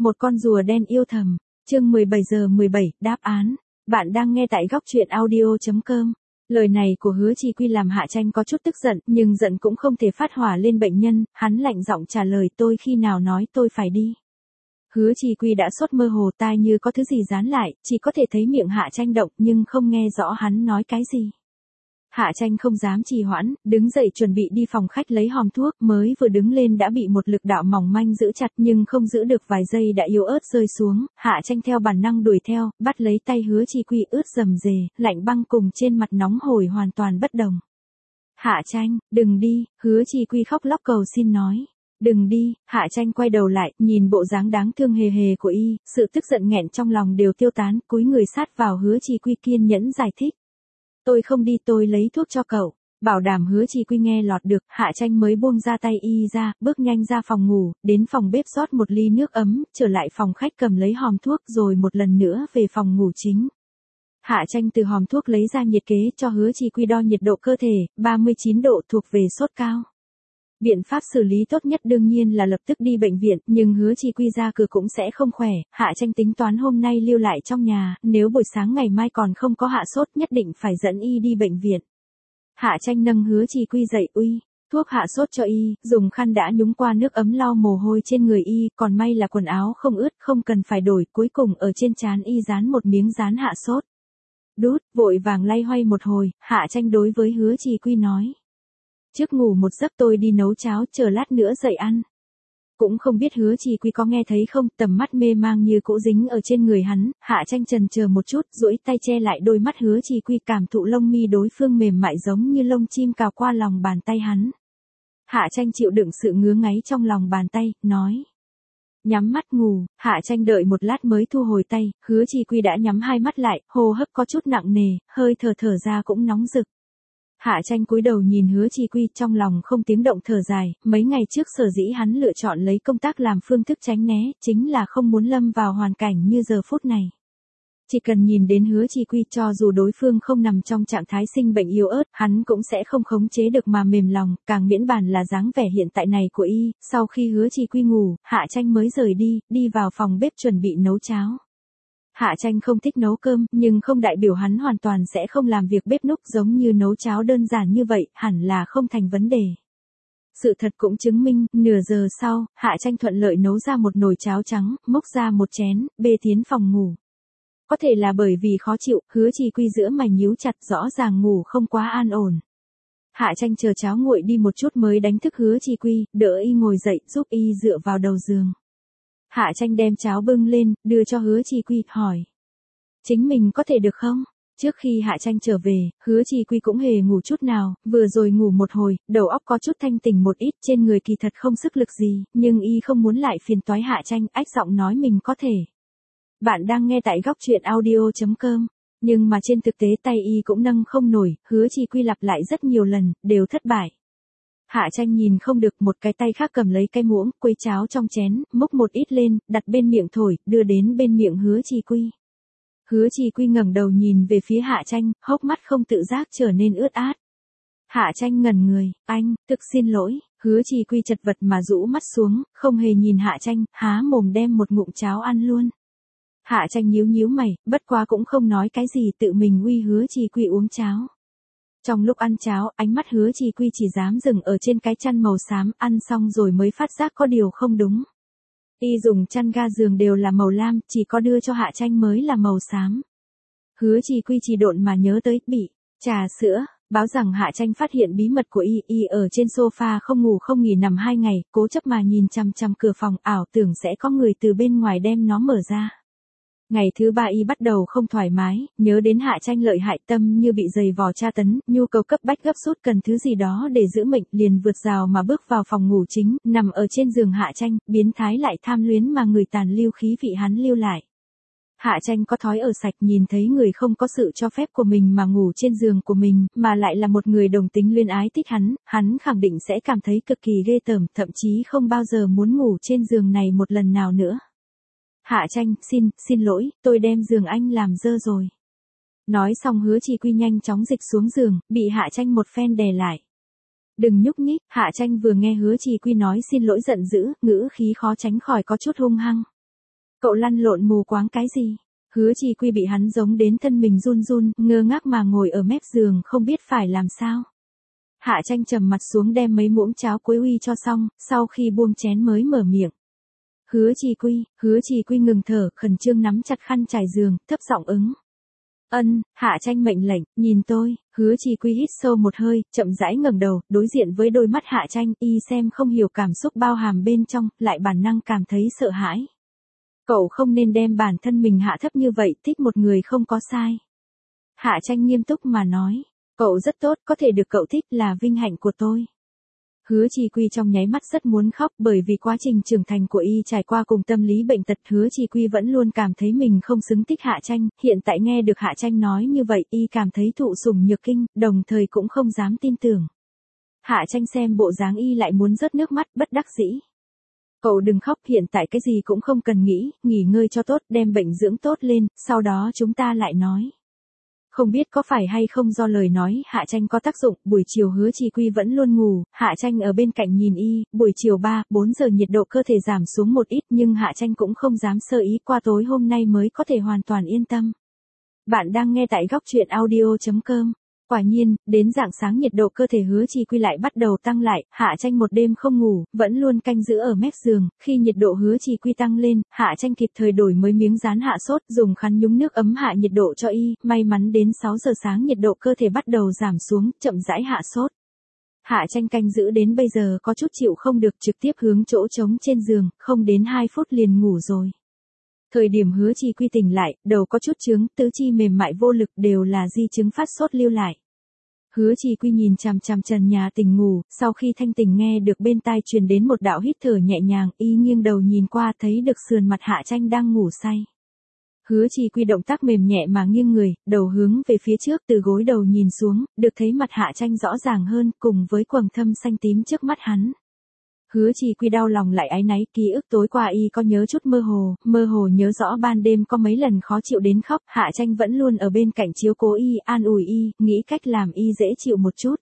Một con rùa đen yêu thầm, chương 17 đáp án. Bạn đang nghe tại góc truyện audio.com. Lời này của Hứa Chi Quy làm Hạ Tranh có chút tức giận, nhưng giận cũng không thể phát hỏa lên bệnh nhân, hắn lạnh giọng trả lời tôi khi nào nói tôi phải đi. Hứa Chi Quy đã sốt mơ hồ, tai như có thứ gì dán lại, chỉ có thể thấy miệng Hạ Tranh động nhưng không nghe rõ hắn nói cái gì. Hạ Tranh không dám trì hoãn, đứng dậy chuẩn bị đi phòng khách lấy hòm thuốc, mới vừa đứng lên đã bị một lực đạo mỏng manh giữ chặt nhưng không giữ được vài giây đã yếu ớt rơi xuống. Hạ Tranh theo bản năng đuổi theo, bắt lấy tay Hứa Chi Quy ướt rầm rề, lạnh băng cùng trên mặt nóng hổi hoàn toàn bất đồng. Hạ Tranh, đừng đi, Hứa Chi Quy khóc lóc cầu xin nói. Đừng đi, Hạ Tranh quay đầu lại, nhìn bộ dáng đáng thương hề hề của y, sự tức giận nghẹn trong lòng đều tiêu tán, cúi người sát vào Hứa Chi Quy kiên nhẫn giải thích. Tôi không đi, tôi lấy thuốc cho cậu. Bảo đảm Hứa Chi Quy nghe lọt được, Hạ Tranh mới buông ra tay y ra, bước nhanh ra phòng ngủ, đến phòng bếp rót một ly nước ấm, trở lại phòng khách cầm lấy hòm thuốc rồi một lần nữa về phòng ngủ chính. Hạ Tranh từ hòm thuốc lấy ra nhiệt kế cho Hứa Chi Quy đo nhiệt độ cơ thể, 39 độ thuộc về sốt cao. Biện pháp xử lý tốt nhất đương nhiên là lập tức đi bệnh viện, nhưng Hứa Chi Quy ra cửa cũng sẽ không khỏe, Hạ Tranh tính toán hôm nay lưu lại trong nhà, nếu buổi sáng ngày mai còn không có hạ sốt nhất định phải dẫn y đi bệnh viện. Hạ Tranh nâng Hứa Chi Quy dậy, uy, thuốc hạ sốt cho y, dùng khăn đã nhúng qua nước ấm lau mồ hôi trên người y, còn may là quần áo không ướt, không cần phải đổi, cuối cùng ở trên trán y dán một miếng dán hạ sốt. Đút, vội vàng lay hoay một hồi, Hạ Tranh đối với Hứa Chi Quy nói. Trước ngủ một giấc tôi đi nấu cháo, chờ lát nữa dậy ăn. Cũng không biết Hứa Chi Quy có nghe thấy không, tầm mắt mê mang như cũ dính ở trên người hắn, Hạ Tranh chần chờ một chút, duỗi tay che lại đôi mắt Hứa Chi Quy, cảm thụ lông mi đối phương mềm mại giống như lông chim cào qua lòng bàn tay hắn. Hạ Tranh chịu đựng sự ngứa ngáy trong lòng bàn tay, nói. Nhắm mắt ngủ, Hạ Tranh đợi một lát mới thu hồi tay, Hứa Chi Quy đã nhắm hai mắt lại, hô hấp có chút nặng nề, hơi thở ra cũng nóng rực. Hạ Tranh cúi đầu nhìn Hứa Chi Quy, trong lòng không tiếng động thở dài, mấy ngày trước sở dĩ hắn lựa chọn lấy công tác làm phương thức tránh né, chính là không muốn lâm vào hoàn cảnh như giờ phút này. Chỉ cần nhìn đến Hứa Chi Quy, cho dù đối phương không nằm trong trạng thái sinh bệnh yếu ớt, hắn cũng sẽ không khống chế được mà mềm lòng, càng miễn bàn là dáng vẻ hiện tại này của y. Sau khi Hứa Chi Quy ngủ, Hạ Tranh mới rời đi vào phòng bếp chuẩn bị nấu cháo. Hạ Tranh không thích nấu cơm, nhưng không đại biểu hắn hoàn toàn sẽ không làm việc bếp núc, giống như nấu cháo đơn giản như vậy, hẳn là không thành vấn đề. Sự thật cũng chứng minh, nửa giờ sau, Hạ Tranh thuận lợi nấu ra một nồi cháo trắng, múc ra một chén, bê tiến phòng ngủ. Có thể là bởi vì khó chịu, Hứa Chi Quy giữa mày nhíu chặt, rõ ràng ngủ không quá an ổn. Hạ Tranh chờ cháo nguội đi một chút mới đánh thức Hứa Chi Quy, đỡ y ngồi dậy, giúp y dựa vào đầu giường. Hạ Tranh đem cháo bưng lên, đưa cho Hứa Chi Quy, hỏi. Chính mình có thể được không? Trước khi Hạ Tranh trở về, Hứa Chi Quy cũng hề ngủ chút nào, vừa rồi ngủ một hồi, đầu óc có chút thanh tỉnh một ít, trên người kỳ thật không sức lực gì, nhưng y không muốn lại phiền toái Hạ Tranh, ách giọng nói mình có thể. Bạn đang nghe tại góc truyện audio.com, nhưng mà trên thực tế tay y cũng nâng không nổi, Hứa Chi Quy lặp lại rất nhiều lần, đều thất bại. Hạ Tranh nhìn không được, một cái tay khác cầm lấy cái muỗng, quấy cháo trong chén, múc một ít lên, đặt bên miệng thổi, đưa đến bên miệng Hứa Chi Quy. Hứa Chi Quy ngẩng đầu nhìn về phía Hạ Tranh, hốc mắt không tự giác trở nên ướt át. Hạ Tranh ngẩn người, anh, thực xin lỗi, Hứa Chi Quy chật vật mà rũ mắt xuống, không hề nhìn Hạ Tranh, há mồm đem một ngụm cháo ăn luôn. Hạ Tranh nhíu mày, bất quá cũng không nói cái gì, tự mình uy Hứa Chi Quy uống cháo. Trong lúc ăn cháo, ánh mắt Hứa Chi Quy chỉ dám dừng ở trên cái chăn màu xám, ăn xong rồi mới phát giác có điều không đúng. Y dùng chăn ga giường đều là màu lam, chỉ có đưa cho Hạ Tranh mới là màu xám. Hứa Chi Quy chỉ độn mà nhớ tới, bị trà sữa, báo rằng Hạ Tranh phát hiện bí mật của y ở trên sofa không ngủ không nghỉ nằm 2 ngày, cố chấp mà nhìn chằm chằm cửa phòng, ảo tưởng sẽ có người từ bên ngoài đem nó mở ra. Ngày thứ 3 y bắt đầu không thoải mái, nhớ đến Hạ Tranh lợi hại, tâm như bị giày vò tra tấn, nhu cầu cấp bách gấp rút cần thứ gì đó để giữ mệnh, liền vượt rào mà bước vào phòng ngủ chính, nằm ở trên giường Hạ Tranh, biến thái lại tham luyến mà người tàn lưu khí vị hắn lưu lại. Hạ Tranh có thói ở sạch, nhìn thấy người không có sự cho phép của mình mà ngủ trên giường của mình, mà lại là một người đồng tính luyến ái thích hắn khẳng định sẽ cảm thấy cực kỳ ghê tởm, thậm chí không bao giờ muốn ngủ trên giường này một lần nào nữa. Hạ Tranh, xin lỗi, tôi đem giường anh làm dơ rồi. Nói xong Hứa Chi Quy nhanh chóng dịch xuống giường, bị Hạ Tranh một phen đè lại. Đừng nhúc nhích, Hạ Tranh vừa nghe Hứa Chi Quy nói xin lỗi giận dữ, ngữ khí khó tránh khỏi có chút hung hăng. Cậu lăn lộn mù quáng cái gì? Hứa Chi Quy bị hắn giống đến thân mình run run, ngơ ngác mà ngồi ở mép giường không biết phải làm sao. Hạ Tranh trầm mặt xuống đem mấy muỗng cháo quấy uy cho xong, sau khi buông chén mới mở miệng. Hứa Chi Quy ngừng thở, khẩn trương nắm chặt khăn trải giường, thấp giọng ứng. Hạ Tranh mệnh lệnh, nhìn tôi. Hứa Chi Quy hít sâu một hơi, chậm rãi ngẩng đầu, đối diện với đôi mắt Hạ Tranh, y xem không hiểu cảm xúc bao hàm bên trong, lại bản năng cảm thấy sợ hãi. Cậu không nên đem bản thân mình hạ thấp như vậy, thích một người không có sai. Hạ Tranh nghiêm túc mà nói, cậu rất tốt, có thể được cậu thích là vinh hạnh của tôi. Hứa Chi Quy trong nháy mắt rất muốn khóc, bởi vì quá trình trưởng thành của y trải qua cùng tâm lý bệnh tật, Hứa Chi Quy vẫn luôn cảm thấy mình không xứng thích Hạ Tranh, hiện tại nghe được Hạ Tranh nói như vậy, y cảm thấy thụ sủng nhược kinh, đồng thời cũng không dám tin tưởng. Hạ Tranh xem bộ dáng y lại muốn rớt nước mắt, bất đắc dĩ. Cậu đừng khóc, hiện tại cái gì cũng không cần nghĩ, nghỉ ngơi cho tốt, đem bệnh dưỡng tốt lên, sau đó chúng ta lại nói. Không biết có phải hay không do lời nói Hạ Tranh có tác dụng, buổi chiều Hứa Chi Quy vẫn luôn ngủ, Hạ Tranh ở bên cạnh nhìn y, buổi chiều 3-4 giờ nhiệt độ cơ thể giảm xuống một ít nhưng Hạ Tranh cũng không dám sơ ý, qua tối hôm nay mới có thể hoàn toàn yên tâm. Bạn đang nghe tại góc truyện audio.com. Quả nhiên, đến rạng sáng nhiệt độ cơ thể Hứa Chi Quy lại bắt đầu tăng lại, Hạ Tranh một đêm không ngủ, vẫn luôn canh giữ ở mép giường, khi nhiệt độ Hứa Chi Quy tăng lên, Hạ Tranh kịp thời đổi mới miếng dán hạ sốt, dùng khăn nhúng nước ấm hạ nhiệt độ cho y, may mắn đến 6 giờ sáng nhiệt độ cơ thể bắt đầu giảm xuống, chậm rãi hạ sốt. Hạ Tranh canh giữ đến bây giờ có chút chịu không được, trực tiếp hướng chỗ trống trên giường, không đến 2 phút liền ngủ rồi. Thời điểm Hứa Chi Quy tỉnh lại, đầu có chút chướng, tứ chi mềm mại vô lực, đều là di chứng phát sốt lưu lại. Hứa Chi Quy nhìn chằm chằm trần nhà tỉnh ngủ, sau khi thanh tỉnh nghe được bên tai truyền đến một đạo hít thở nhẹ nhàng, y nghiêng đầu nhìn qua thấy được sườn mặt Hạ Tranh đang ngủ say. Hứa Chi Quy động tác mềm nhẹ mà nghiêng người, đầu hướng về phía trước, từ gối đầu nhìn xuống, được thấy mặt Hạ Tranh rõ ràng hơn, cùng với quầng thâm xanh tím trước mắt hắn. Hứa Chi Quy đau lòng lại áy náy, ký ức tối qua y có nhớ chút mơ hồ nhớ rõ ban đêm có mấy lần khó chịu đến khóc, Hạ Tranh vẫn luôn ở bên cạnh chiếu cố y, an ủi y, nghĩ cách làm y dễ chịu một chút.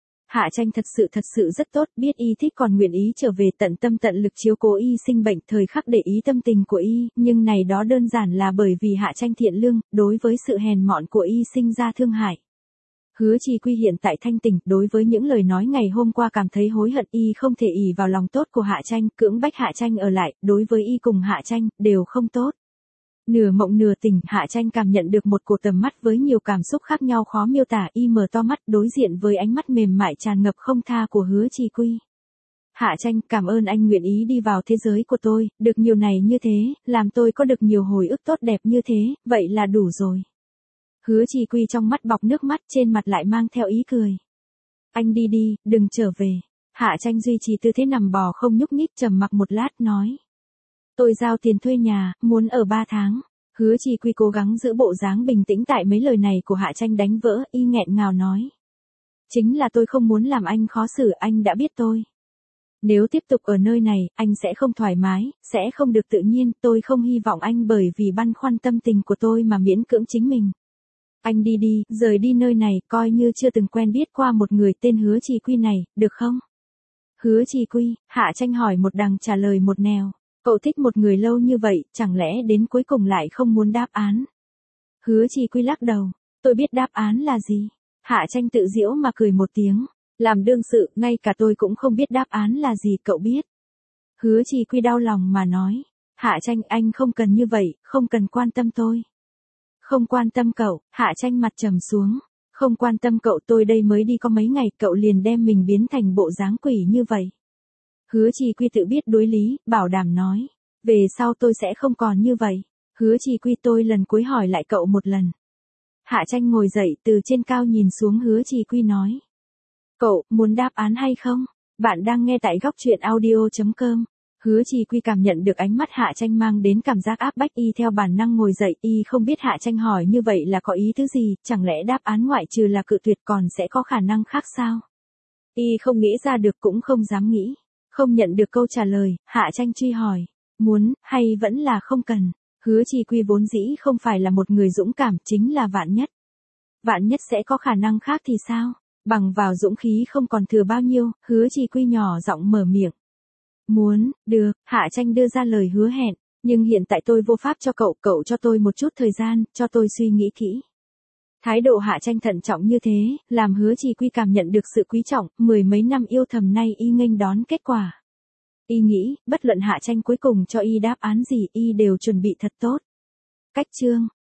Hạ Tranh thật sự rất tốt, biết y thích còn nguyện ý trở về tận tâm tận lực chiếu cố y sinh bệnh, thời khắc để ý tâm tình của y, nhưng này đó đơn giản là bởi vì Hạ Tranh thiện lương, đối với sự hèn mọn của y sinh ra thương hại. Hứa Chi Quy hiện tại thanh tỉnh, đối với những lời nói ngày hôm qua cảm thấy hối hận, y không thể ỷ vào lòng tốt của Hạ Tranh, cưỡng bách Hạ Tranh ở lại, đối với y cùng Hạ Tranh, đều không tốt. Nửa mộng nửa tỉnh, Hạ Tranh cảm nhận được một cổ tầm mắt với nhiều cảm xúc khác nhau khó miêu tả, y mở to mắt đối diện với ánh mắt mềm mại tràn ngập không tha của Hứa Chi Quy. Hạ Tranh, cảm ơn anh nguyện ý đi vào thế giới của tôi, được nhiều này như thế, làm tôi có được nhiều hồi ức tốt đẹp như thế, vậy là đủ rồi. Hứa Chi Quy trong mắt bọc nước mắt, trên mặt lại mang theo ý cười. Anh đi đi, đừng trở về. Hạ Tranh duy trì tư thế nằm bò không nhúc nhích, trầm mặc một lát nói. Tôi giao tiền thuê nhà, muốn ở 3 tháng. Hứa Chi Quy cố gắng giữ bộ dáng bình tĩnh tại mấy lời này của Hạ Tranh đánh vỡ, y nghẹn ngào nói. Chính là tôi không muốn làm anh khó xử, anh đã biết tôi. Nếu tiếp tục ở nơi này, anh sẽ không thoải mái, sẽ không được tự nhiên, tôi không hy vọng anh bởi vì băn khoăn tâm tình của tôi mà miễn cưỡng chính mình. Anh đi đi, rời đi nơi này, coi như chưa từng quen biết qua một người tên Hứa Chi Quy này, được không? Hứa Chi Quy, Hạ Tranh hỏi một đằng trả lời một nẻo. Cậu thích một người lâu như vậy, chẳng lẽ đến cuối cùng lại không muốn đáp án? Hứa Chi Quy lắc đầu. Tôi biết đáp án là gì. Hạ Tranh tự giễu mà cười một tiếng. Làm đương sự, ngay cả tôi cũng không biết đáp án là gì, cậu biết. Hứa Chi Quy đau lòng mà nói. Hạ Tranh, anh không cần như vậy, không cần quan tâm tôi. Không quan tâm cậu, Hạ Tranh mặt trầm xuống. Không quan tâm cậu, tôi đây mới đi có mấy ngày, cậu liền đem mình biến thành bộ dáng quỷ như vậy. Hứa Chi Quy tự biết đối lý, bảo đảm nói. Về sau tôi sẽ không còn như vậy. Hứa Chi Quy, tôi lần cuối hỏi lại cậu một lần. Hạ Tranh ngồi dậy từ trên cao nhìn xuống Hứa Chi Quy nói. Cậu, muốn đáp án hay không? Bạn đang nghe tại góc truyện audio.com. Hứa Chi Quy cảm nhận được ánh mắt Hạ Tranh mang đến cảm giác áp bách, y theo bản năng ngồi dậy, y không biết Hạ Tranh hỏi như vậy là có ý thứ gì, chẳng lẽ đáp án ngoại trừ là cự tuyệt còn sẽ có khả năng khác sao? Y không nghĩ ra được cũng không dám nghĩ. Không nhận được câu trả lời, Hạ Tranh truy hỏi, muốn, hay vẫn là không cần. Hứa Chi Quy vốn dĩ không phải là một người dũng cảm, chính là vạn nhất. Vạn nhất sẽ có khả năng khác thì sao? Bằng vào dũng khí không còn thừa bao nhiêu, Hứa Chi Quy nhỏ giọng mở miệng. Muốn, được, Hạ Tranh đưa ra lời hứa hẹn. Nhưng hiện tại tôi vô pháp cho cậu cho tôi một chút thời gian, cho tôi suy nghĩ kỹ. Thái độ Hạ Tranh thận trọng như thế, làm Hứa Chỉ Quy cảm nhận được sự quý trọng, mười mấy năm yêu thầm nay y nghênh đón kết quả. Y nghĩ, bất luận Hạ Tranh cuối cùng cho y đáp án gì, y đều chuẩn bị thật tốt. Cách chương